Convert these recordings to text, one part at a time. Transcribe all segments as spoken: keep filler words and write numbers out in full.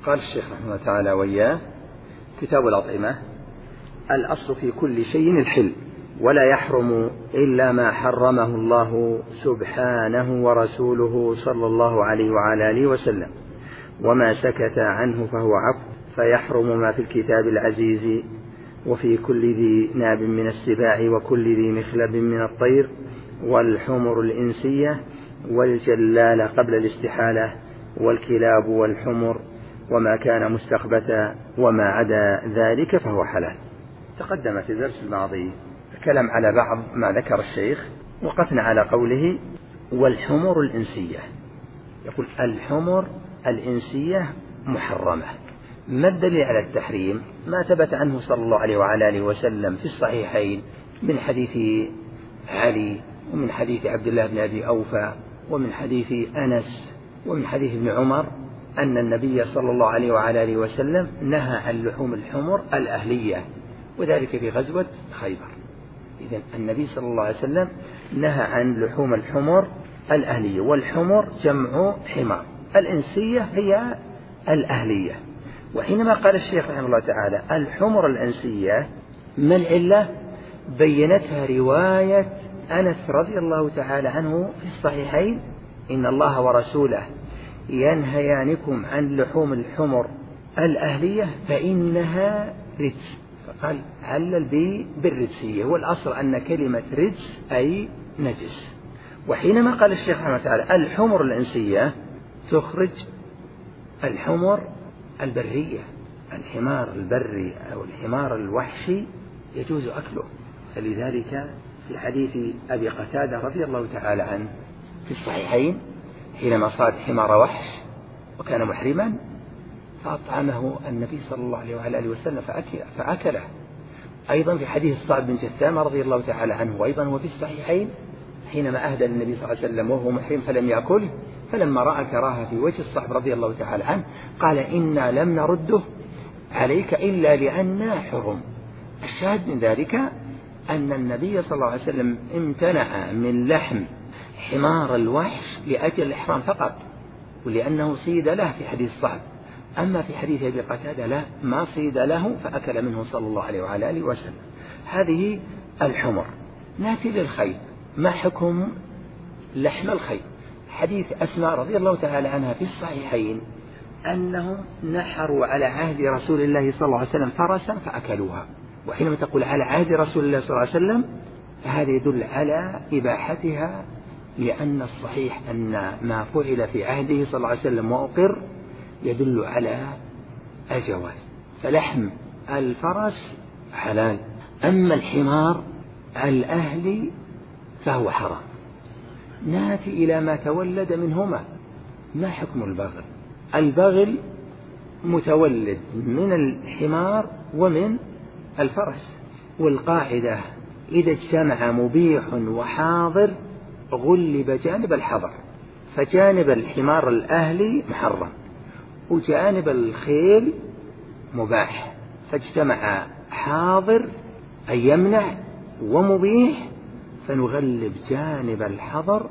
قال الشيخ رحمه الله تعالى وإياه: كتاب الأطعمة. الأصل في كل شيء الحل، ولا يحرم إلا ما حرمه الله سبحانه ورسوله صلى الله عليه وعلى آله وسلم، وما سكت عنه فهو عفو، فيحرم ما في الكتاب العزيز وفي كل ذي ناب من السباع وكل ذي مخلب من الطير والحمر الإنسية والجلال قبل الاستحالة والكلاب والحمر وما كان مستخبثا، وما عدا ذلك فهو حلال. تقدم في الدرس الماضي الكلام على بعض ما ذكر الشيخ، وقفنا على قوله والحمر الإنسية. يقول الحمر الإنسية محرمة. ما الدليل على التحريم؟ ما ثبت عنه صلى الله عليه وعلى آله وسلم في الصحيحين من حديث علي ومن حديث عبد الله بن أبي أوفى ومن حديث أنس ومن حديث ابن عمر أن النبي صلى الله عليه وعلى آله وسلم نهى عن لحوم الحمر الأهلية، وذلك في غزوة خيبر. إذن النبي صلى الله عليه وسلم نهى عن لحوم الحمر الأهلية، والحمر جمع حمار، الإنسية هي الأهلية. وحينما قال الشيخ رحمه الله تعالى الحمر الإنسية، ما العلة؟ بينتها رواية أنس رضي الله تعالى عنه في الصحيحين: إن الله ورسوله ينهيانكم عن لحوم الحمر الأهلية فإنها رجس. فقال علل بي بالرجسية، والأصل أن كلمة رجس أي نجس. وحينما قال الشيخ رحمه الله تعالى الحمر الإنسية تخرج الحمر البرية، الحمار البري أو الحمار الوحشي يجوز أكله. فلذلك في حديث أبي قتادة رضي الله تعالى عنه في الصحيحين حينما صاد حمار وحش وكان محرما فأطعمه النبي صلى الله عليه وعلى آله وسلم فأكله. أيضا في حديث الصعب بن جثامة رضي الله تعالى عنه، وأيضا هو في الصحيحين حينما أهدى النبي صلى الله عليه وسلم وهو محرم فلم يأكله، فلما رأى الكراهة في وجه الصعب رضي الله تعالى عنه قال إنا لم نرده عليك إلا لأننا حرم. الشاهد من ذلك أن النبي صلى الله عليه وسلم امتنع من لحم حمار الوحش لأجل الإحرام فقط، ولأنه صيد له في حديث صعب. أما في حديث أبي قتادة لا، ما صيد له فأكل منه صلى الله عليه وعلى آله وسلم. هذه الحمر. نأتي للخيل. ما حكم لحم الخيل؟ حديث أسماء رضي الله تعالى عنها في الصحيحين أنهم نحروا على عهد رسول الله صلى الله عليه وسلم فرسا فأكلوها. وحينما تقول على عهد رسول الله صلى الله عليه وسلم فهذا يدل على إباحتها، لأن الصحيح أن ما فعل في عهده صلى الله عليه وسلم وأقر يدل على الجواز، فلحم الفرس حلال. أما الحمار الأهلي فهو حرام. ناتي إلى ما تولد منهما. ما حكم البغل؟ البغل متولد من الحمار ومن الفرس، والقاعدة إذا اجتمع مبيح وحاضر غلب جانب الحظر، فجانب الحمار الأهلي محرم وجانب الخيل مباح، فاجتمع حاضر أي يمنع ومبيح فنغلب جانب الحظر،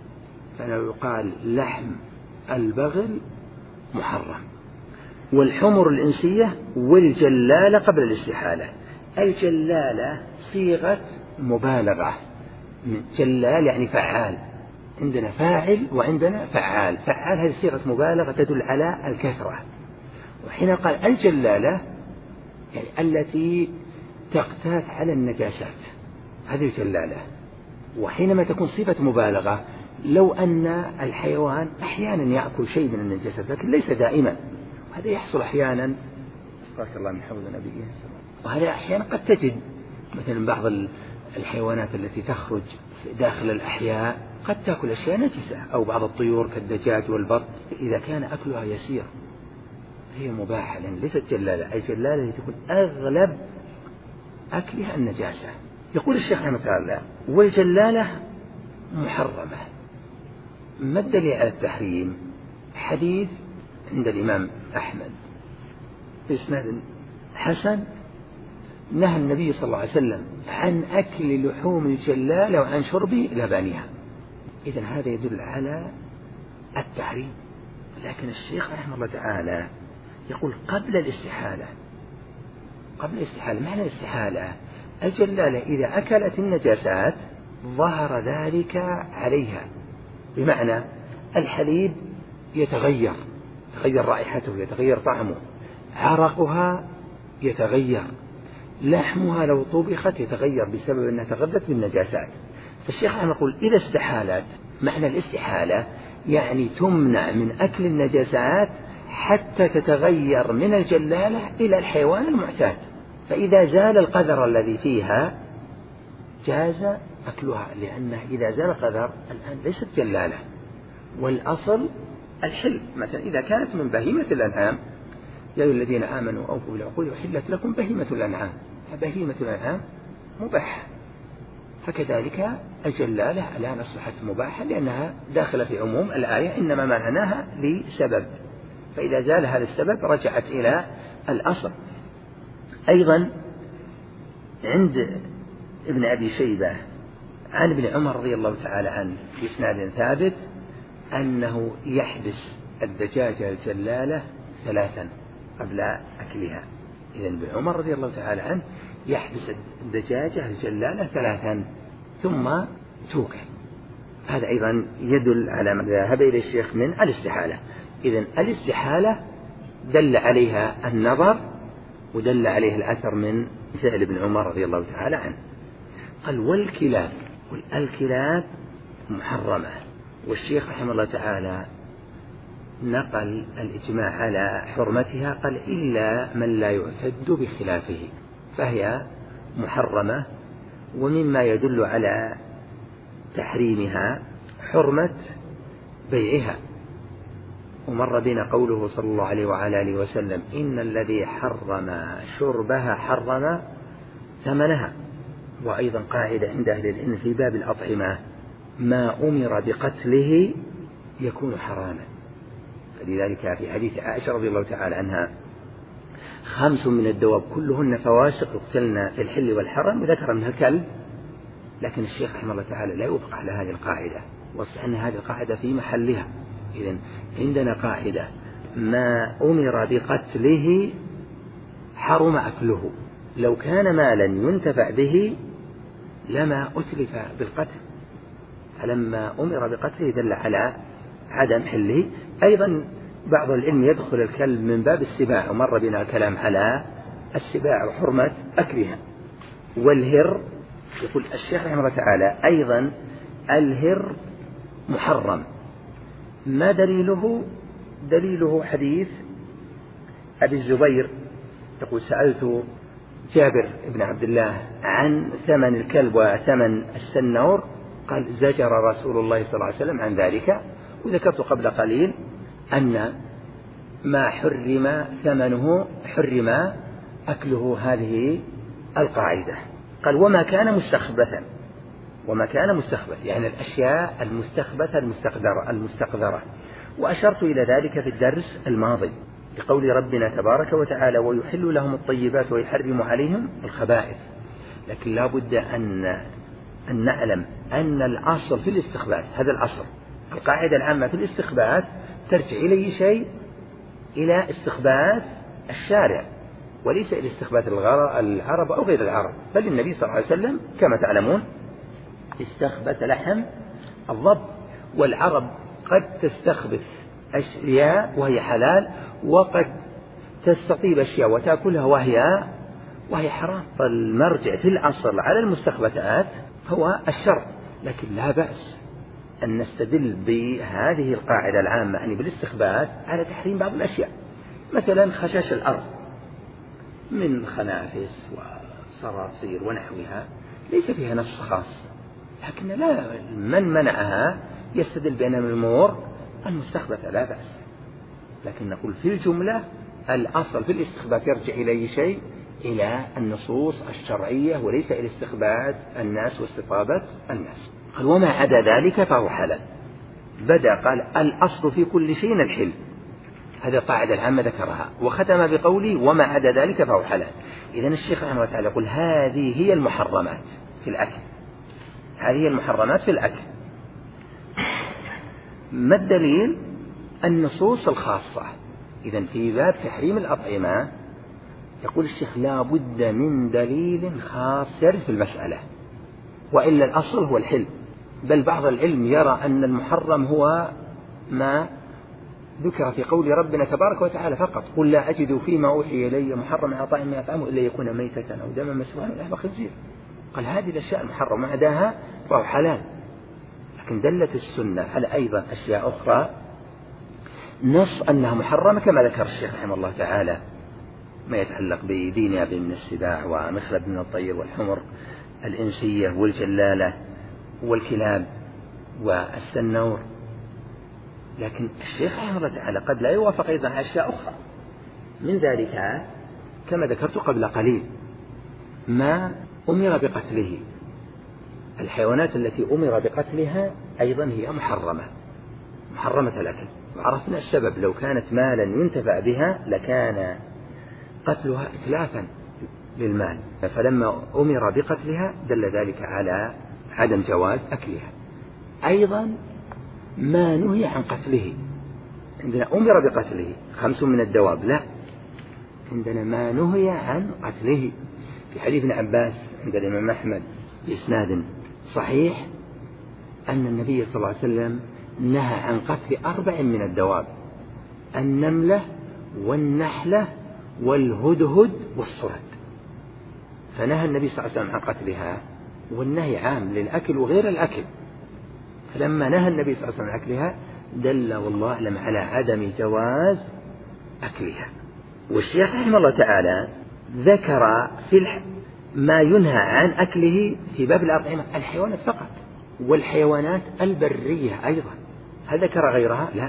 فلو يقال لحم البغل محرم. والحمر الإنسية والجلالة قبل الاستحالة. الجلالة صيغة مبالغة، جلال يعني فعال، عندنا فاعل وعندنا فعال. فعال هذه صيغة مبالغة تدل على الكثرة. وحين قال الجلالة يعني التي تقتات على النجاسات، هذه الجلالة. وحينما تكون صفة مبالغة لو أن الحيوان أحيانا يأكل شيء من النجاسات لكن ليس دائما، وهذا يحصل أحيانا، استغفر الله من حوض نبيه، وهذا أحيانا قد تجد مثلا بعض الحيوانات التي تخرج داخل الأحياء قد تأكل أشياء نجسة، أو بعض الطيور كالدجاج والبط إذا كان أكلها يسير هي مباحة، لأن ليست جلالة. الجلالة التي تكون أغلب أكلها النجاسة. يقول الشيخ رحمه الله والجلالة محرمة. ما الدليل على التحريم؟ حديث عند الإمام أحمد بإسناد حسن نهى النبي صلى الله عليه وسلم عن أكل لحوم الجلالة وعن شرب لبنها. إذن هذا يدل على التحريم. لكن الشيخ رحمه الله تعالى يقول قبل الاستحالة. قبل الاستحالة، معنى الاستحالة الجلالة إذا أكلت النجاسات ظهر ذلك عليها، بمعنى الحليب يتغير، يتغير رائحته، يتغير طعمه، عرقها يتغير، لحمها لو طبخت يتغير بسبب أنها تغذت بالنجاسات. فالشيخ رحمه يقول إذا استحالت، معنى الاستحالة يعني تمنع من أكل النجاسات حتى تتغير من الجلالة إلى الحيوان المعتاد، فإذا زال القذر الذي فيها جاز أكلها، لأنه إذا زال القذر الآن ليست جلالة، والأصل الحل. مثلا إذا كانت من بهيمة الأنعام، يا أيها الذين آمنوا أوفوا بالعقود أحلت لكم بهيمة الأنعام، بهيمة الأنعام مباح، فكذلك الجلالة الآن أصبحت مباحة لأنها داخلة في عموم الآية، إنما منعناها لسبب، فإذا زال هذا السبب رجعت إلى الأصل. أيضا عند ابن أبي شيبة عن ابن عمر رضي الله تعالى عنه في إسناد ثابت أنه يحبس الدجاجة الجلالة ثلاثا قبل أكلها. إذن ابن عمر رضي الله تعالى عنه يحبس الدجاجة الجلالة ثلاثا ثم توكل. هذا أيضا يدل على ما ذهب إلى الشيخ من الاستحالة. إذن الاستحالة دل عليها النظر ودل عليه الأثر من فعل ابن عمر رضي الله تعالى عنه. قال والكلاب، والكلاب محرمة، والشيخ رحمه الله تعالى نقل الإجماع على حرمتها، قال إلا من لا يعتد بخلافه، فهي محرمة. ومما يدل على تحريمها حرمة بيعها، ومر بنا قوله صلى الله عليه وعلى آله وسلم إن الذي حرم شربها حرم ثمنها. وأيضا قاعدة عند أهل العلم في باب الأطعمة ما أمر بقتله يكون حراما، فلذلك في حديث عائشة رضي الله تعالى عنها خمس من الدواب كلهن فواسق يقتلن في الحل والحرم، وذكر منها الكلب، لكن الشيخ رحمه الله تعالى لا يوافق على هذه القاعدة، وأن هذه القاعدة في محلها. إذن عندنا قاعدة ما أمر بقتله حرم أكله، لو كان مالا ينتفع به لما أتلف بالقتل، فلما أمر بقتله دل على عدم حله. أيضا بعض العلم يدخل الكلب من باب السباع، ومر بنا الكلام على السباع وحرمة أكلها. والهر يقول الشيخ رحمه الله تعالى أيضا الهر محرم. ما دليله؟ دليله حديث أبي الزبير يقول سألت جابر بن عبد الله عن ثمن الكلب وثمن السنور، قال زجر رسول الله صلى الله عليه وسلم عن ذلك. وذكرت قبل قليل أن ما حرم ثمنه حرم أكله، هذه القاعدة. قال وما كان مستخبثا، وما كان مستخبث يعني الأشياء المستخبثة المستقذرة المستقذرة وأشرت إلى ذلك في الدرس الماضي بقول ربنا تبارك وتعالى ويحل لهم الطيبات ويحرم عليهم الخبائث. لكن لا بد أن أن نعلم أن الأصل في الاستخباث، هذا الأصل، القاعدة العامة في الاستخباث ترجع إلى شيء إلى استخباث الشارع، وليس إلى استخباث العرب أو غير العرب. بل النبي صلى الله عليه وسلم كما تعلمون استخبث لحم الضب، والعرب قد تستخبث أشياء وهي حلال، وقد تستطيب أشياء وتأكلها وهي وهي حرام. فالمرجع في الأصل على المستخبثات هو الشرع، لكن لا بأس أن نستدل بهذه القاعدة العامة يعني بالاستخباث على تحريم بعض الأشياء، مثلا خشاش الأرض من خنافس وصراصير ونحوها ليس فيها نص خاص، لكن لا من منعها يستدل بأن الأمور المستخبثة لا بأس. لكن نقول في الجملة الأصل في الاستخباث يرجع إلى أي شيء؟ إلى النصوص الشرعية وليس إلى استخباث الناس واستطابة الناس. قال وما عدا ذلك فهو حلال. بدأ قال الأصل في كل شيء الحل، هذه القاعدة العامة ذكرها، وختم بقولي وما عدا ذلك فهو حلال. إذن الشيخ رحمه الله تعالى يقول هذه هي المحرمات في الأكل، هذه هي المحرمات في الأكل. ما الدليل؟ النصوص الخاصة إذن في باب تحريم الأطعمة يقول الشيخ لا بد من دليل خاص يرد في المسألة، وإلا الأصل هو الحل. بل بعض العلم يرى أن المحرم هو ما ذكر في قول ربنا تبارك وتعالى فقط، قل لا أجد فيما أوحي إلي محرم على طاعم يطعمه إلا يكون ميتة أو دما مسفوحا أو لحم خنزير. قال هذه الأشياء المحرمة ما عداها فهو حلال. لكن دلت السنة على أيضا أشياء أخرى نص أنها محرمة، كما ذكر الشيخ رحمه الله تعالى ما يتعلق بدين أبي من السباع ومخلب من الطير والحمر الإنسية والجلالة والكلاب والسنور. لكن الشيخ رحمه الله تعالى قد لا يوافق أيضا على أشياء أخرى، من ذلك كما ذكرت قبل قليل ما أمر بقتله. الحيوانات التي أمر بقتلها أيضا هي محرمة محرمة الأكل، وعرفنا السبب، لو كانت مالا ينتفع بها لكان قتلها إتلافا للمال، فلما أمر بقتلها دل ذلك على عدم جواز أكلها. أيضا ما نهي عن قتله، عندنا أمر بقتله خمس من الدواب، لا، عندنا ما نهي عن قتله. في حديث ابن عباس عند الإمام أحمد بإسناد صحيح أن النبي صلى الله عليه وسلم نهى عن قتل أربع من الدواب: النملة والنحلة والهدهد والصرد. فنهى النبي صلى الله عليه وسلم عن قتلها، والنهي عام للأكل وغير الأكل، فلما نهى النبي صلى الله عليه وسلم عن أكلها دل والله أعلم على عدم جواز أكلها. والشيخ رحمه الله تعالى ذكر في الح... ما ينهى عن أكله في باب الأطعمة الحيوانات فقط، والحيوانات البرية أيضا، هل ذكر غيرها؟ لا.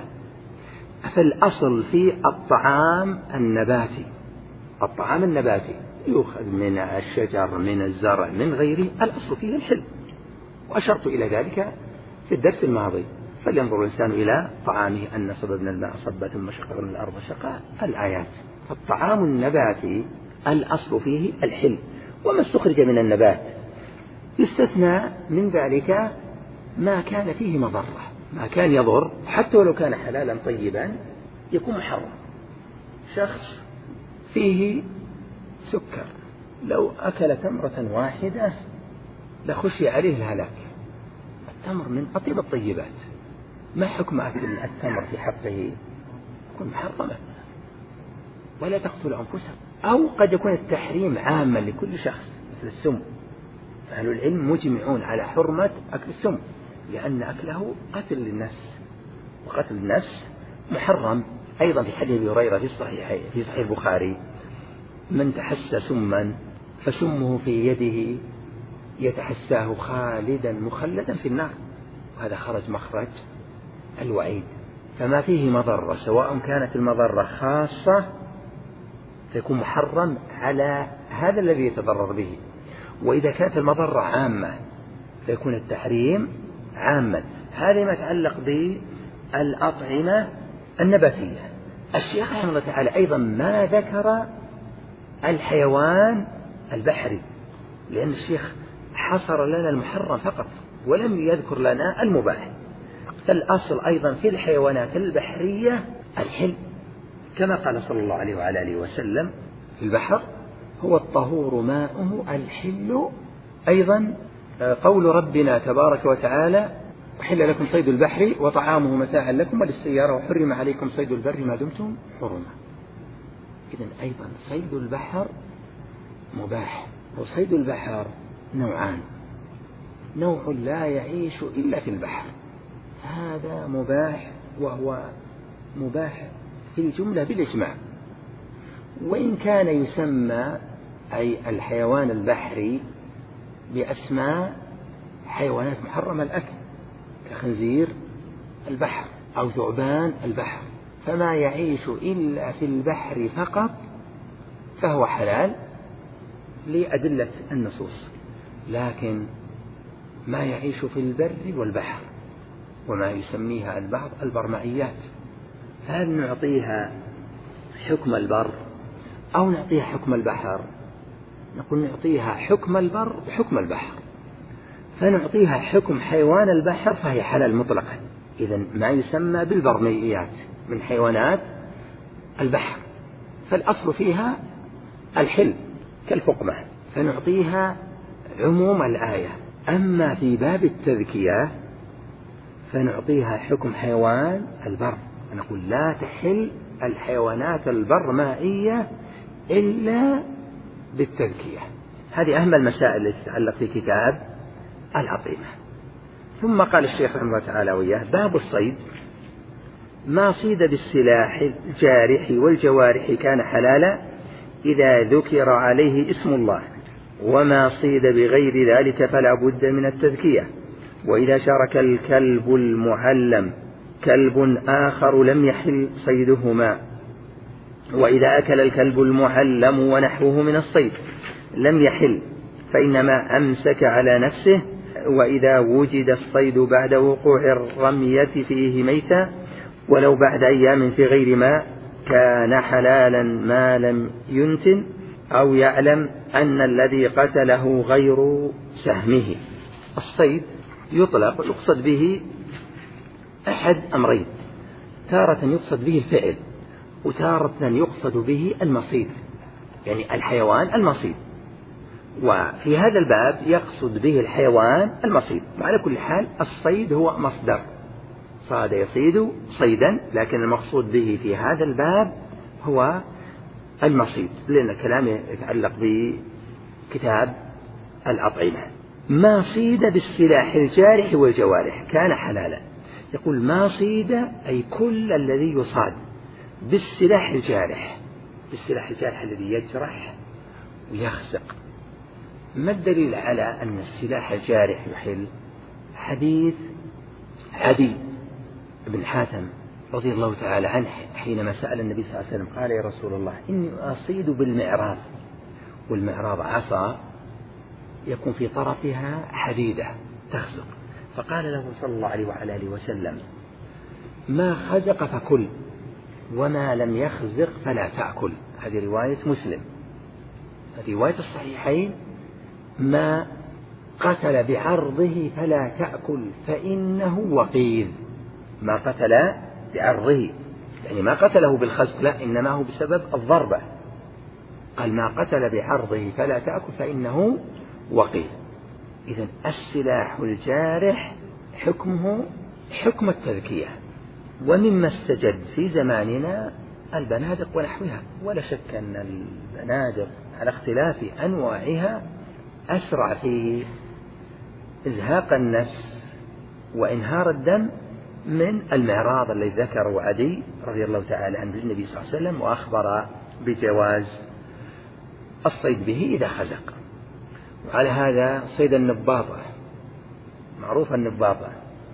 فالأصل في الطعام النباتي، الطعام النباتي يؤخذ من الشجر من الزرع من غيره، الأصل فيه الحل، وأشرت إلى ذلك في الدرس الماضي. فلينظر الإنسان إلى طعامه أن صببنا الماء صبا ثم شققنا الأرض شقا، الآيات. فالطعام النباتي الأصل فيه الحل، وما استخرج من النبات يستثنى من ذلك ما كان فيه مضرة، ما كان يضر حتى ولو كان حلالا طيبا يكون محرم. شخص فيه سكر لو أكل تمرة واحدة لخشي عليه الهلاك، التمر من أطيب الطيبات، ما حكم أكل التمر في حقه؟ يكون محرما. ولا تقتلوا أنفسكم، أو قد يكون التحريم عاما لكل شخص مثل السم، فأهل العلم مجمعون على حرمة أكل السم، لأن أكله قتل للنفس، وقتل النفس محرم. أيضا في حديث أبي هريرة في الصحيح في صحيح البخاري: من تحسى سما فسمه في يده يتحساه خالدا مخلدا في النار، وهذا خرج مخرج الوعيد. فما فيه مضرة سواء كانت المضرة خاصة فيكون محرم على هذا الذي يتضرر به، وإذا كانت المضرة عامة فيكون التحريم عاما. هذا ما يتعلق بالأطعمة النباتية. الشيخ رحمه الله تعالى أيضا ما ذكر الحيوان البحري، لأن الشيخ حصر لنا المحرم فقط ولم يذكر لنا المباح. فالأصل أيضا في الحيوانات البحرية الحل، كما قال صلى الله عليه وعلى آله وسلم في البحر: هو الطهور ماؤه الحل. أيضا قول ربنا تبارك وتعالى: أحل لكم صيد البحر وطعامه متاعا لكم وللسيارة وحرم عليكم صيد البر ما دمتم حرما. إذن أيضا صيد البحر مباح، وصيد البحر نوعان: نوع لا يعيش إلا في البحر، هذا مباح، وهو مباح في الجملة بالإجماع، وإن كان يسمى أي الحيوان البحري بأسماء حيوانات محرمة الأكل كخنزير البحر أو ثعبان البحر، فما يعيش إلا في البحر فقط فهو حلال لأدلة النصوص. لكن ما يعيش في البر والبحر وما يسميها البعض البرمائيات، فهل نعطيها حكم البر أو نعطيها حكم البحر؟ نقول نعطيها حكم البر وحكم البحر، فنعطيها حكم حيوان البحر فهي حلال مطلقا. إذن ما يسمى بالبرمائيات من حيوانات البحر، فالأصل فيها الحل كالفقمة، فنعطيها عموم الآية. أما في باب التذكية فنعطيها حكم حيوان البر، نقول لا تحل الحيوانات البرمائية إلا بالتذكية. هذه أهم المسائل التي تتعلق في كتاب الأطعمة. ثم قال الشيخ رحمه الله تعالى وإياه: باب الصيد: ما صيد بالسلاح الجارح والجوارح كان حلالا إذا ذكر عليه اسم الله، وما صيد بغير ذلك فلا بد من التذكية. وإذا شارك الكلب المعلم كلب آخر لم يحل صيدهما، وإذا أكل الكلب المعلم ونحوه من الصيد لم يحل فإنما أمسك على نفسه. وإذا وجد الصيد بعد وقوع الرمية فيه ميتا ولو بعد أيام في غير ماء كان حلالا ما لم ينتن أو يعلم أن الذي قتله غير سهمه. الصيد يطلق يقصد به أحد أمرين: تارة يقصد به الفعل، وتارة يقصد به المصيد، يعني الحيوان المصيد. وفي هذا الباب يقصد به الحيوان المصيد. وعلى كل حال الصيد هو مصدر صاد يصيد صيدا، لكن المقصود به في هذا الباب هو المصيد، لأن الكلام يتعلق بكتاب الأطعمة. ما صيد بالسلاح الجارح والجوارح كان حلالا. يقول ما صيد أي كل الذي يصاد بالسلاح الجارح، بالسلاح الجارح الذي يجرح ويخزق. ما الدليل على أن السلاح الجارح يحل؟ حديث عدي بن حاتم رضي الله تعالى عنه حينما سأل النبي صلى الله عليه وسلم قال: يا رسول الله إني أصيد بالمعراض، والمعراض عصا يكون في طرفها حديدة تخزق، فقال له صلى الله عليه وعلى آله وسلم: ما خزق فكل، وما لم يخزق فلا تأكل. هذه رواية مسلم. رواية الصحيحين: ما قتل بعرضه فلا تأكل فإنه وقيذ. ما قتل بعرضه يعني ما قتله بالخزق، لا، إنما هو بسبب الضربة. قال: ما قتل بعرضه فلا تأكل فإنه وقيذ. إذن السلاح الجارح حكمه حكم التذكية. ومما استجد في زماننا البنادق ونحوها، ولا شك أن البنادق على اختلاف أنواعها أسرع في إزهاق النفس وإنهار الدم من المعراض الذي ذكره عدي رضي الله تعالى عنه النبي صلى الله عليه وسلم، وأخبر بجواز الصيد به إذا خزق. وعلى هذا صيد النباطة، معروف النباطة،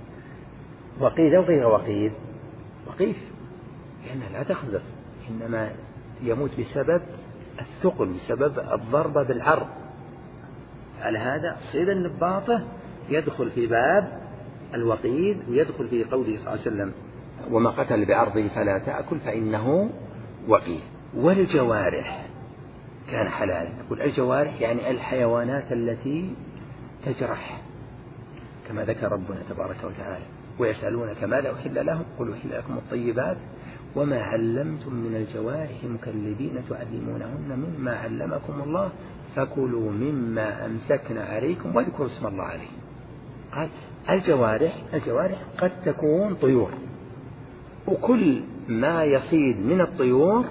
وقيد أو غير وقيد، وقيف لأنها لا تخزق، إنما يموت بسبب الثقل، بسبب الضربة بالعرض. على هذا صيد النباطة يدخل في باب الوقيد، ويدخل في قوله صلى الله عليه وسلم: وما قتل بعرضه فلا تأكل فإنه وقيد. والجوارح كان حلالا. يقول الجوارح يعني الحيوانات التي تجرح، كما ذكر ربنا تبارك وتعالى: ويسألونك ماذا أحل لهم قل أحل لكم الطيبات وما علمتم من الجوارح مكلبين تعلمونهن مما علمكم الله فكلوا مما أمسكنا عليكم واذكروا اسم الله عليه. قال الجوارح الجوارح قد تكون طيور، وكل ما يصيد من الطيور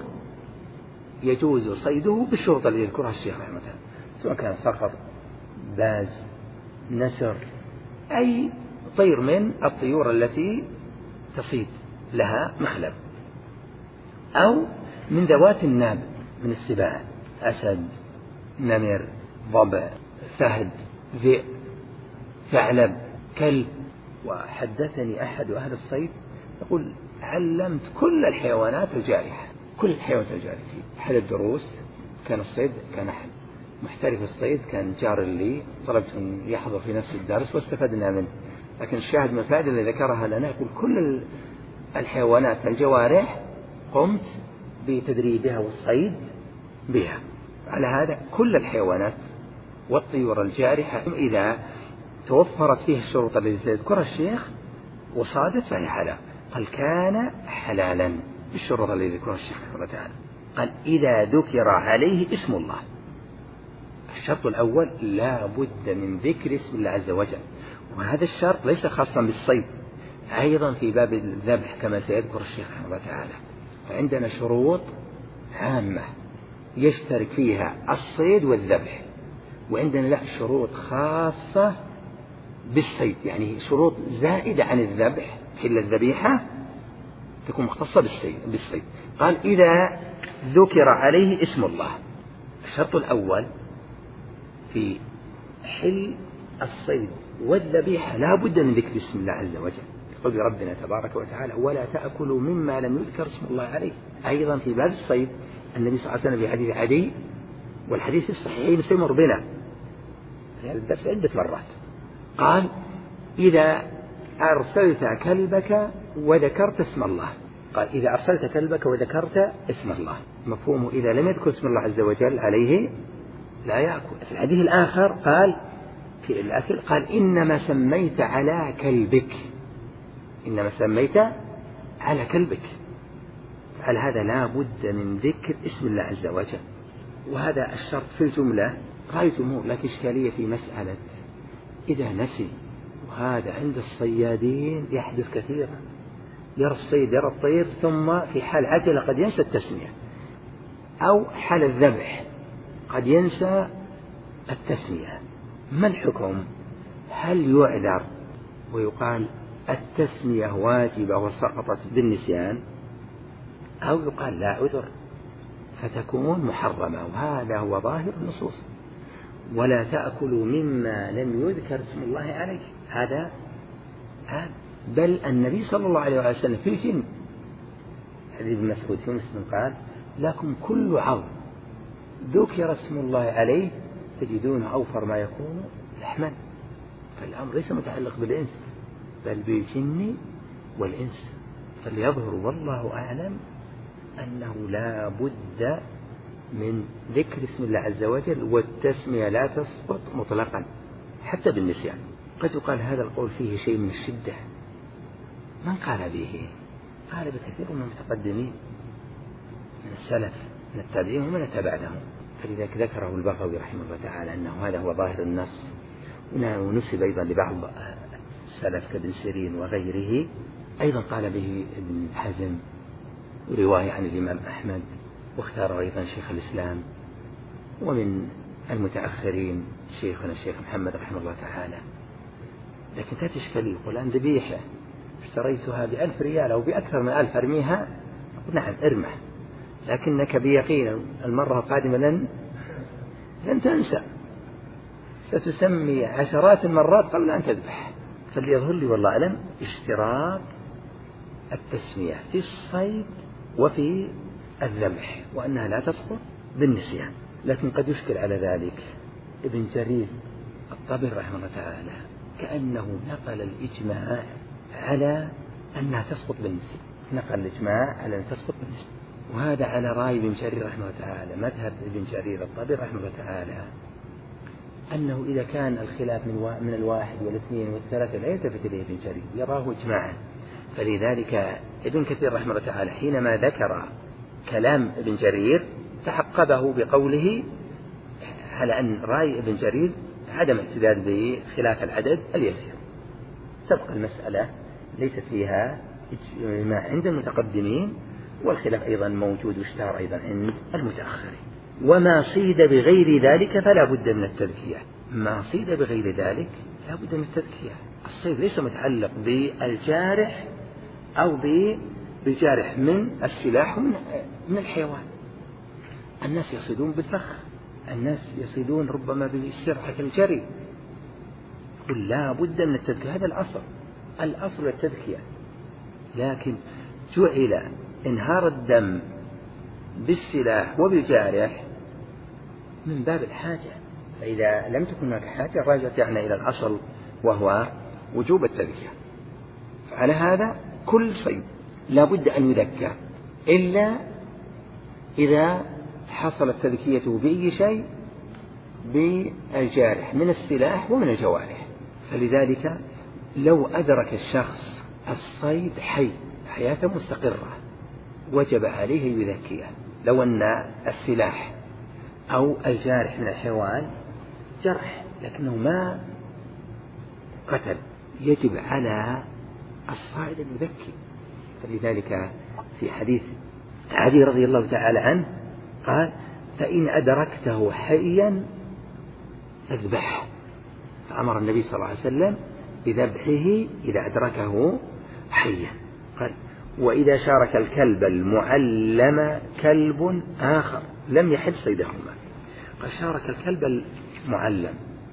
يجوز صيده بالشروط التي يذكرها الشيخ رحمه الله، سواء كان صقر، باز، نسر، أي طير من الطيور التي تصيد لها مخلب، أو من ذوات الناب من السباع: أسد، نمر، ضبع، فهد، ذئب، ثعلب، كلب. وحدثني أحد أهل الصيد يقول: علمت كل الحيوانات الجارحة، كل الحيوانات الجارحة. في أحد الدروس كان الصيد، كان أحد محترف الصيد كان جار لي، طلبت أن يحضر في نفس الدرس واستفدنا منه. لكن الشاهد من الفائدة اللي ذكرها لنا يقول: كل الحيوانات الجوارح قمت بتدريبها والصيد بها. على هذا كل الحيوانات والطيور الجارحة إذا توفرت فيه الشروط التي يذكرها الشيخ وصادت فهي حلال. قال كان حلالا، بالشروط التي ذكرها الشيخ رحمه الله تعالى. قال إذا ذكر عليه اسم الله. الشرط الأول لا بد من ذكر اسم الله عز وجل، وهذا الشرط ليس خاصا بالصيد، أيضا في باب الذبح كما سيذكر الشيخ رحمه الله تعالى. فعندنا شروط عامة يشترك فيها الصيد والذبح، وعندنا له شروط خاصة بالصيد، يعني شروط زائدة عن الذبح إلا الذبيحة تكون مختصة بالصيد. قال إذا ذكر عليه اسم الله. الشرط الأول في حل الصيد والذبيحة لا بد من ذكر اسم الله عز وجل، يقول ربنا تبارك وتعالى ولا تأكلوا مما لم يذكر اسم الله عليه. أيضا في باب الصيد النبي صلى الله عليه وسلم في حديث عدي، والحديث الصحيحين سيمر بنا في هذا الدرس عدة مرات، قال إذا أرسلت كلبك وذكرت اسم الله. قال إذا أرسلت كلبك وذكرت اسم الله، مفهومه إذا لم يذكر اسم الله عز وجل عليه لا يأكل. في الحديث الآخر قال في الأكل قال إنما سميت على كلبك، إنما سميت على كلبك. على هذا لا بد من ذكر اسم الله عز وجل، وهذا الشرط في الجملة رأيتموه. لكن إشكالية في مسألة إذا نسي، وهذا عند الصيادين يحدث كثيرا، يرى الصيد يرى الطير ثم في حال عجلة قد ينسى التسمية، أو حال الذبح قد ينسى التسمية. ما الحكم؟ هل يعذر ويقال التسمية واجبة وسقطت بالنسيان، أو يقال لا عذر فتكون محرمة؟ وهذا هو ظاهر النصوص، ولا تأكلوا مما لم يذكر اسم الله عليه. هذا هذا بل النبي صلى الله عليه وسلم في الجن، حديث ابن مسعود في مسلم قال لكم كل عظم ذكر اسم الله عليه تجدونه أوفر ما يكون لحما. فالأمر ليس متعلق بالإنس بل بالجن والإنس. فليظهر والله أعلم أنه لا بد من ذكر اسم الله عز وجل، والتسمية لا تسقط مطلقا حتى بالنسيان. قد يقال هذا القول فيه شيء من الشدة، من قال به؟ قال بكثير من المتقدمين من السلف من التابعين ومن اتبعهم. فلذلك ذكره البغوي رحمه الله تعالى أنه هذا هو ظاهر النص، ونسب أيضا لبعض السلف كابن سيرين وغيره. أيضا قال به ابن حزم رواية عن الإمام أحمد، واختار أيضا شيخ الإسلام، ومن المتأخرين شيخنا الشيخ محمد رحمه الله تعالى. لكن تأتي إشكالية، يقول أن ذبيحة اشتريتها بألف ريال أو بأكثر من ألف أرميها، نعم ارمح، لكنك بيقين المرة القادمة لن لن تنسى، ستسمي عشرات المرات قبل أن تذبح. فليظهر لي والله أعلم اشتراط التسمية في الصيد وفي الذبح، وأنها لا تسقط بالنسيان. لكن قد يشكل على ذلك ابن جرير الطبري رحمه الله تعالى كأنه نقل الإجماع على أنها تسقط بالنسيان، نقل الإجماع على أن تسقط بالنسيان، وهذا على رأي ابن جرير رحمه الله تعالى. مذهب ابن جرير الطبري رحمه الله تعالى أنه إذا كان الخلاف من من الواحد والاثنين والثلاثة لا يلتفت إليه ابن جرير، يراه إجماعا. فلذلك ابن كثير رحمه الله تعالى حينما ذكر كلام ابن جرير تعقبه بقوله على أن رأي ابن جرير عدم اعتداد بخلاف العدد اليسير. تبقى المسألة ليست فيها إجماع عند المتقدمين، والخلاف أيضا موجود واشتهر أيضا عند المتأخرين. وما صيد بغير ذلك فلا بد من التذكية. ما صيد بغير ذلك لا بد من التذكية. الصيد ليس متعلق بالجارح أو بالجارح من السلاح ومن من الحيوان. الناس يصيدون بالفخ، الناس يصيدون ربما بالسرعة الجري. قل لا بد من التذكية، هذا الأصل، الأصل التذكية. لكن جعل انهار الدم بالسلاح وبالجارح من باب الحاجة، فإذا لم تكن هناك حاجة رجعنا إلى الأصل وهو وجوب التذكية. فعلى هذا كل صيد لا بد أن يذكى، إلا إذا حصل التذكية بأي شيء بالجارح من السلاح ومن الجوارح. فلذلك لو أدرك الشخص الصيد حي حياة مستقرة وجب عليه يذكيه. لو أن السلاح أو الجارح من الحيوان جرح لكنه ما قتل، يجب على الصائد أن يذكي. فلذلك في حديث علي رضي الله تعالى عنه قال: فإن أدركته حيا فاذبحه. فأمر النبي صلى الله عليه وسلم بذبحه إذا أدركه حيا. قال: وإذا شارك الكلب المعلم كلب آخر لم يحل صيدهما. قال: شارك الكلب المعلم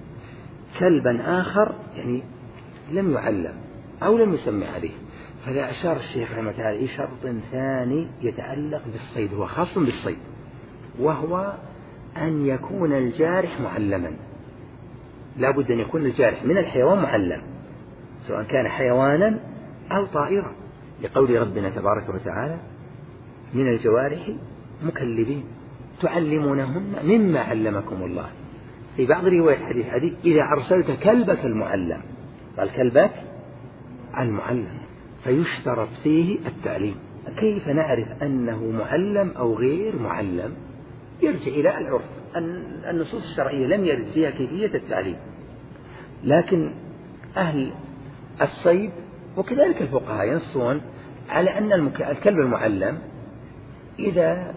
كلبا آخر يعني لم يعلم أو لم يسمى عليه. فلا أشار الشيخ رحمه الله إلى شرط ثاني يتعلق بالصيد، هو خاص بالصيد، وهو أن يكون الجارح معلما. لا بد أن يكون الجارح من الحيوان معلم، سواء كان حيوانا أو طائرا، لقول ربنا تبارك وتعالى: من الجوارح مكلبين تعلمونهن مما علمكم الله. في بعض رواية حديث حديث: إذا أرسلت كلبك المعلم، قال كلبك المعلم، فيشترط فيه التعليم. كيف نعرف أنه معلم أو غير معلم؟ يرجع إلى العرف. النصوص الشرعية لم يرد فيها كيفية التعليم، لكن أهل الصيد وكذلك الفقهاء ينصون على أن الكلب المعلم إذا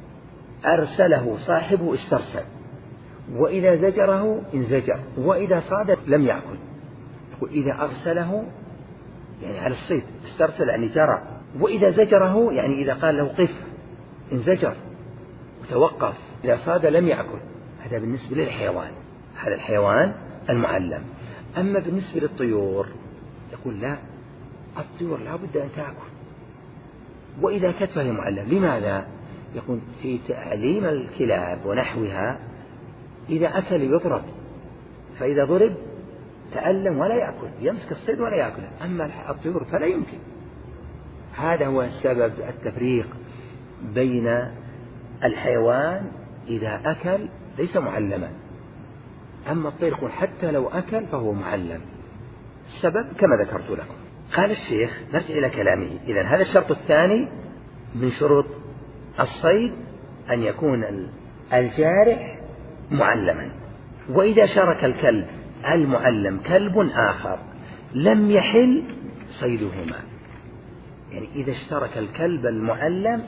أرسله صاحبه استرسل، وإذا زجره انزجر، وإذا صاد لم يأكل. وإذا أرسله يعني على الصيد استرسل يعني جرى، وإذا زجره يعني إذا قال له قف انزجر وتوقف، إذا صاد لم يأكل. هذا بالنسبة للحيوان، هذا الحيوان المعلم. أما بالنسبة للطيور يقول لا، الطيور لا بد أن تأكل، وإذا كانت فهي معلم. لماذا؟ يقول في تعليم الكلاب ونحوها إذا أكل يضرب، فإذا ضرب تعلم ولا يأكل، يمسك الصيد ولا يأكل. أما الطيور فلا يمكن. هذا هو السبب التفريق بين الحيوان إذا أكل ليس معلما، أما الطير يقول حتى لو أكل فهو معلم. السبب كما ذكرت لكم. قال الشيخ، نرجع إلى كلامه: إذن هذا الشرط الثاني من شروط الصيد أن يكون الجارح معلما. وإذا شارك الكلب المعلم كلب آخر لم يحل صيدهما. يعني إذا اشترك الكلب المعلم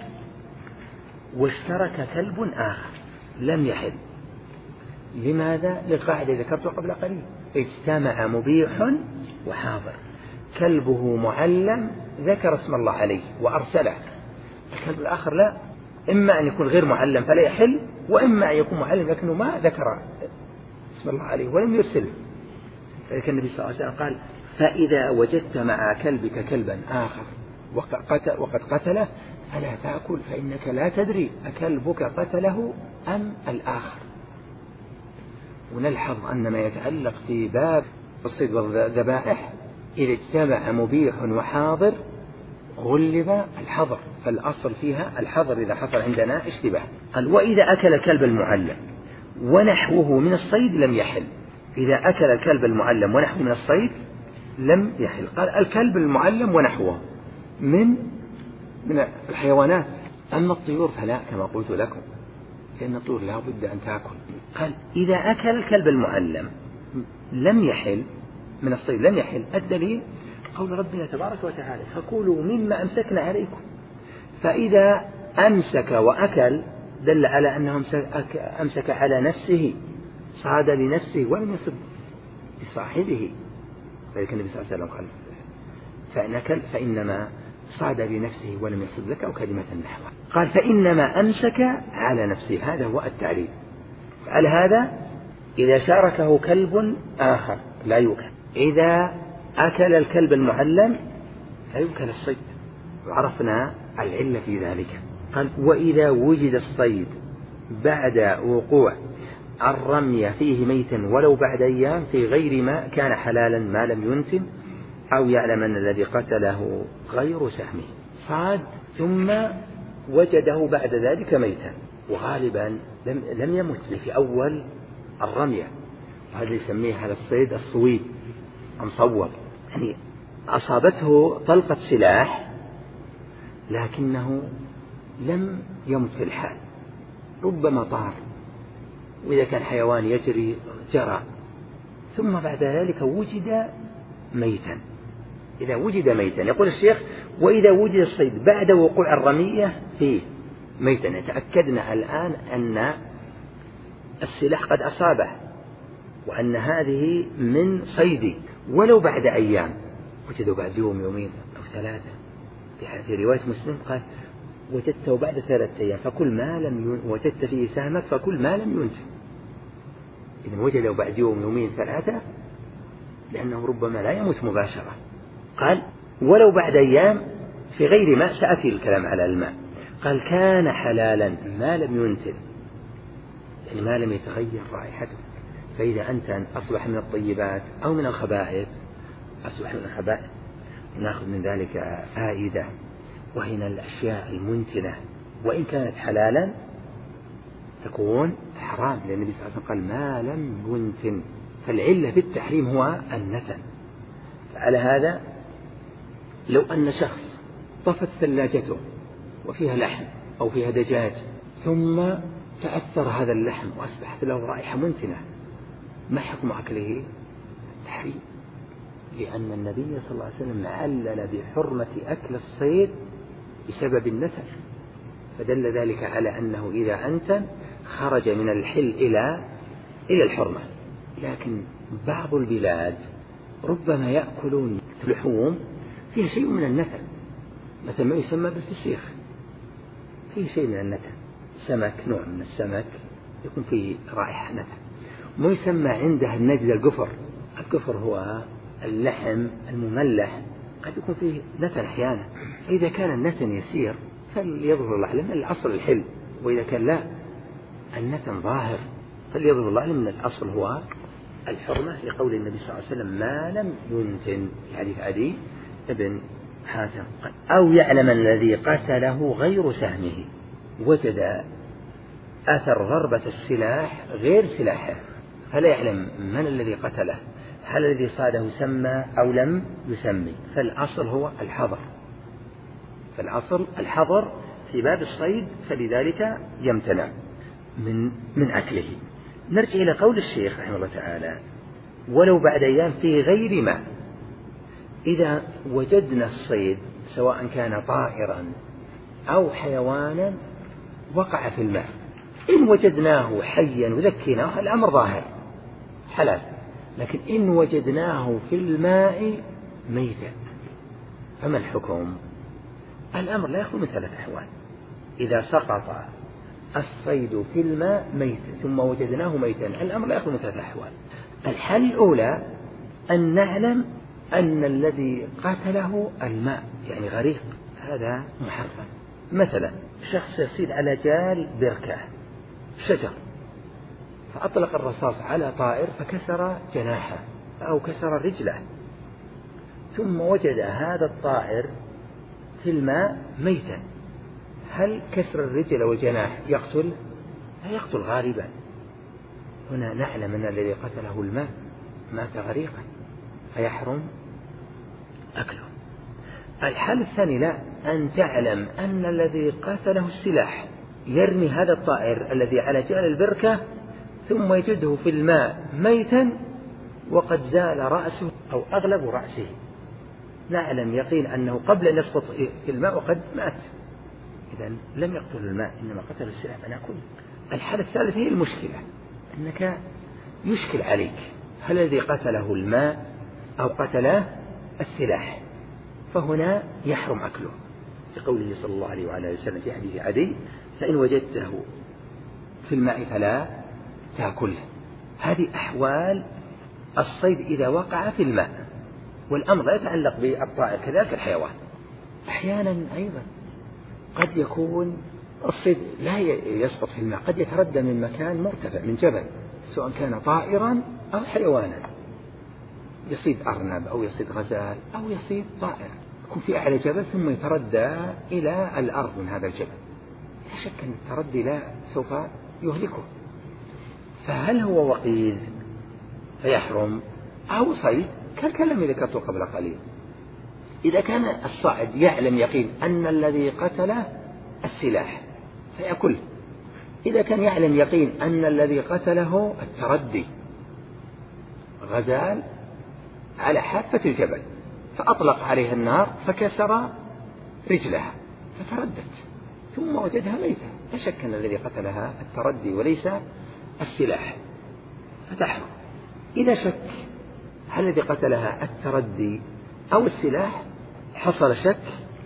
واشترك كلب آخر لم يحل. لماذا؟ للقاعدة ذكرتها قبل قليل: اجتمع مبيح وحاضر. كلبه معلم ذكر اسم الله عليه وأرسله، الكلب الآخر لا، إما أن يكون غير معلم فلا يحل، وإما أن يكون معلم لكنه ما ذكر اسم الله عليه ولم يرسله. فلذلك النبي صلى الله عليه وسلم قال: فإذا وجدت مع كلبك كلبا آخر وقد قتله فلا تأكل، فإنك لا تدري أكلبك قتله أم الآخر. ونلحظ أن ما يتعلق في باب الصيد والذبائح إذا اجتمع مبيح وحاضر غلب الحظر، فالأصل فيها الحظر إذا حصل عندنا اشتباه. قال: وإذا أكل الكلب المعلم ونحوه من الصيد لم يحل. إذا أكل الكلب المعلم ونحوه من الصيد لم يحل. قال: الكلب المعلم ونحوه من من الحيوانات، أما الطيور فلا، كما قلت لكم، لأن الطيور لا بد أن تأكل. قال: إذا أكل الكلب المعلم لم يحل من الصيد لم يحل. الدليل قول ربنا تبارك وتعالى: فكلوا مما أمسكنا عليكم. فإذا أمسك وأكل دل على أنه أمسك على نفسه، صاد لنفسه ولم يصب لصاحبه. ذلك النبي صلى الله عليه وسلم قال: فإن أكل فإنما صاد لنفسه ولم يصب لك، أو كلمة نحوها. قال: فإنما أمسك على نفسه. هذا هو التعليل. على هذا إذا شاركه كلب آخر لا يؤكل. إذا أكل الكلب المعلم لا يؤكل الصيد، وعرفنا العلة في ذلك. قال: وإذا وجد الصيد بعد وقوع الرمية فيه ميتا ولو بعد أيام في غير ما كان حلالا ما لم ينتن أو يعلم أن الذي قتله غير سهمه. صاد ثم وجده بعد ذلك ميتا، وغالبا لم, لم يمت في أول الرمية، وهذا يسميه على الصيد الصويب المصوب، يعني أصابته طلقة سلاح لكنه لم يمت في الحال، ربما طار، وإذا كان حيوان يجري جرى، ثم بعد ذلك وجد ميتا. إذا وجد ميتا يقول الشيخ وإذا وجد الصيد بعد وقوع الرمية فيه ميتا، تأكدنا الآن أن السلاح قد أصابه وأن هذه من صيدي، ولو بعد أيام وجدوا بعد يوم يومين أو ثلاثة. في رواية مسلم قال وجدته بعد ثلاثة أيام فكل ما لم وجدت فيه سهمك فكل ما لم ينتج. إذا وجدوا بعد يوم يومين ثلاثة لأنه ربما لا يموت مباشرة. قال ولو بعد أيام في غير ماء، سأتي الكلام على الماء. قال كان حلالا ما لم ينتن، يعني ما لم يتغير رائحته. فإذا أنت أصبح من الطيبات أو من الخبائث، أصبح من الخبائث نأخذ من ذلك فائدة، وهي الأشياء المنتنة وإن كانت حلالا تكون حرام، لأن النبي صلى الله عليه وسلم قال ما لم ينتن، فالعلة في التحريم هو النتن. فعلى هذا لو أن شخص طفت ثلاجته وفيها لحم أو فيها دجاج ثم تأثر هذا اللحم وأصبحت له رائحة منتنة، ما حكم أكله؟ تحريم، لأن النبي صلى الله عليه وسلم علل بحرمة أكل الصيد بسبب النتن، فدل ذلك على أنه إذا أنتن خرج من الحل إلى إلى الحرمة. لكن بعض البلاد ربما يأكلون لحوم فيها شيء من النتن، مثل ما يسمى بالفسيخ فيه شيء من النتن، سمك نوع من السمك يكون فيه رائحة نتن، ما يسمى عنده النجد القفر. القفر هو اللحم المملح قد يكون فيه نتن أحيانا، إذا كان النتن يسير فليظهر الله أعلم الأصل الحل، وإذا كان لا النتن ظاهر فليظهر الله أعلم الأصل هو الحرمة، لقول النبي صلى الله عليه وسلم ما لم ينتن في حديث عدي ابن حاتم. أو يعلم الذي قتله غير سهمه، وجد أثر ضربة السلاح غير سلاحه فلا يعلم من الذي قتله، هل الذي صاده سمى أو لم يسمي، فالأصل هو الحظر، فالأصل الحظر في باب الصيد، فلذلك يمتنع من من أكله. نرجع إلى قول الشيخ رحمه الله تعالى ولو بعد أيام في غير ماء. إذا وجدنا الصيد سواء كان طائرا أو حيوانا وقع في الماء، إن وجدناه حيا وذكيناه الأمر ظاهر حلال، لكن إن وجدناه في الماء ميتا فما الحكم؟ الأمر لا يخلو من ثلاث أحوال. إذا سقط الصيد في الماء ميت ثم وجدناه ميتا الأمر لا يخلو من ثلاث أحوال. الحل الأولى أن نعلم أن الذي قتله الماء، يعني غريق، هذا محرم. مثلا شخص يصيد على جال بركة شجر فأطلق الرصاص على طائر فكسر جناحه أو كسر رجله، ثم وجد هذا الطائر في الماء ميتا، هل كسر الرجل والجناح يقتل؟ لا يقتل غالبا. هنا نعلم أن الذي قتله الماء مات غريقا فيحرم أكله. الحال الثاني لا، أن تعلم أن الذي قتله السلاح يرمي هذا الطائر الذي على جال البركة ثم يجده في الماء ميتا وقد زال رأسه أو أغلب رأسه، نعلم يقين أنه قبل أن يسقط في الماء وقد مات، إذا لم يقتل الماء إنما قتل السلاح فنأكل. الحالة الثالثة هي المشكلة، أنك يشكل عليك هل الذي قتله الماء أو قتله السلاح، فهنا يحرم أكله، لقوله صلى الله عليه وعلى وسلم في حديث عدي فإن وجدته في الماء فلا تأكله. هذه أحوال الصيد إذا وقع في الماء، والأمر لا يتعلق بالطائر كذلك الحيوان. أحيانا أيضا قد يكون الصيد لا يسقط في الماء، قد يتردى من مكان مرتفع من جبل سواء كان طائرا أو حيوانا، يصيد أرنب أو يصيد غزال أو يصيد طائر، يكون في أعلى جبل ثم يتردى إلى الأرض من هذا الجبل، لا شك أن التردي لا سوف يهلكه، فهل هو وقيذ فيحرم أو صيد؟ كالكلام الذي ذكرته قبل قليل. إذا كان الصائد يعلم يقين أن الذي قتله السلاح فيأكله. إذا كان يعلم يقين أن الذي قتله التردي، غزال على حافة الجبل فأطلق عليها النار فكسر رجلها فتردت ثم وجدها ميتة، لا شك أن الذي قتلها التردي وليس السلاح فتحرم. إذا شك هل الذي قتلها التردي أو السلاح حصل شك،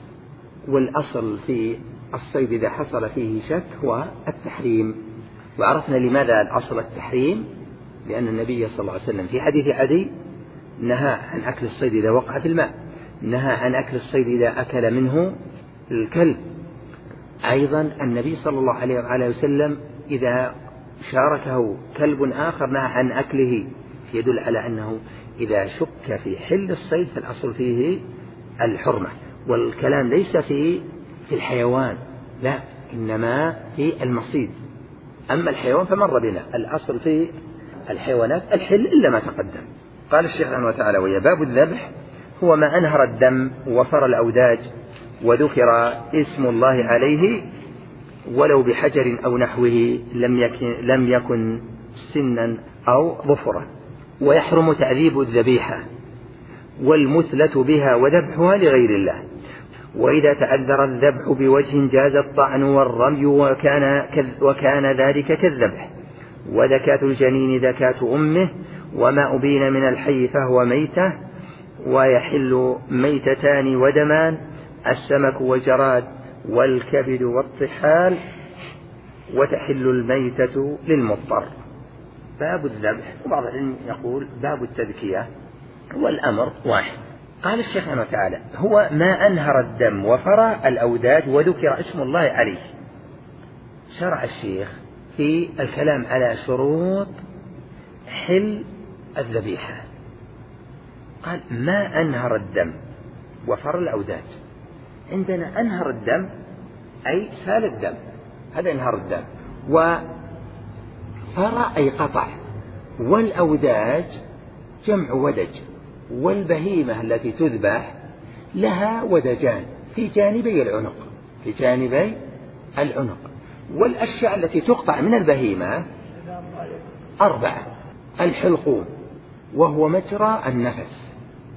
والأصل في الصيد إذا حصل فيه شك هو التحريم. وعرفنا لماذا الأصل التحريم، لأن النبي صلى الله عليه وسلم في حديث عدي نهى عن أكل الصيد إذا وقع في الماء، نهى عن أكل الصيد إذا أكل منه الكلب. أيضا النبي صلى الله عليه وسلم إذا شاركه كلب آخر نهى عن أكله، يدل على أنه إذا شك في حل الصيد فالأصل فيه الحرمة. والكلام ليس في في الحيوان، لا، إنما في المصيد. أما الحيوان فمر بنا، الأصل في الحيوانات الحل إلا ما تقدم. قال الشيخ رحمه الله تعالى: وهي باب الذبح هو ما أنهر الدم وفر الأوداج وذكر اسم الله عليه ولو بحجر أو نحوه لم يكن, لم يكن سنا أو ظفرا. ويحرم تعذيب الذبيحة والمثلة بها وذبحها لغير الله. وإذا تعذر الذبح بوجه جاز الطعن والرمي وكان, وكان ذلك كالذبح. وذكاة الجنين ذكاة أمه، وما أبين من الحي فهو ميتة. ويحل ميتتان ودمان: السمك والجراد والكبد والطحال. وتحل الميتة للمضطر. باب الذبح، وبعض العلم يقول باب التذكية، والأمر واحد. قال الشيخ رحمه تعالى: هو ما أنهر الدم وفرى الأوداج وذكر اسم الله عليه. شرع الشيخ في الكلام على شروط حل الذبيحة. قال: ما أنهر الدم وفر الأوداج. عندنا أنهر الدم أي سال الدم، هذا انهار الدم. وفر أي قطع. والأوداج جمع ودج. والبهيمة التي تذبح لها ودجان في جانبي العنق، في جانبي العنق. والأشياء التي تقطع من البهيمة أربعة: الحلقوم وهو مجرى النفس،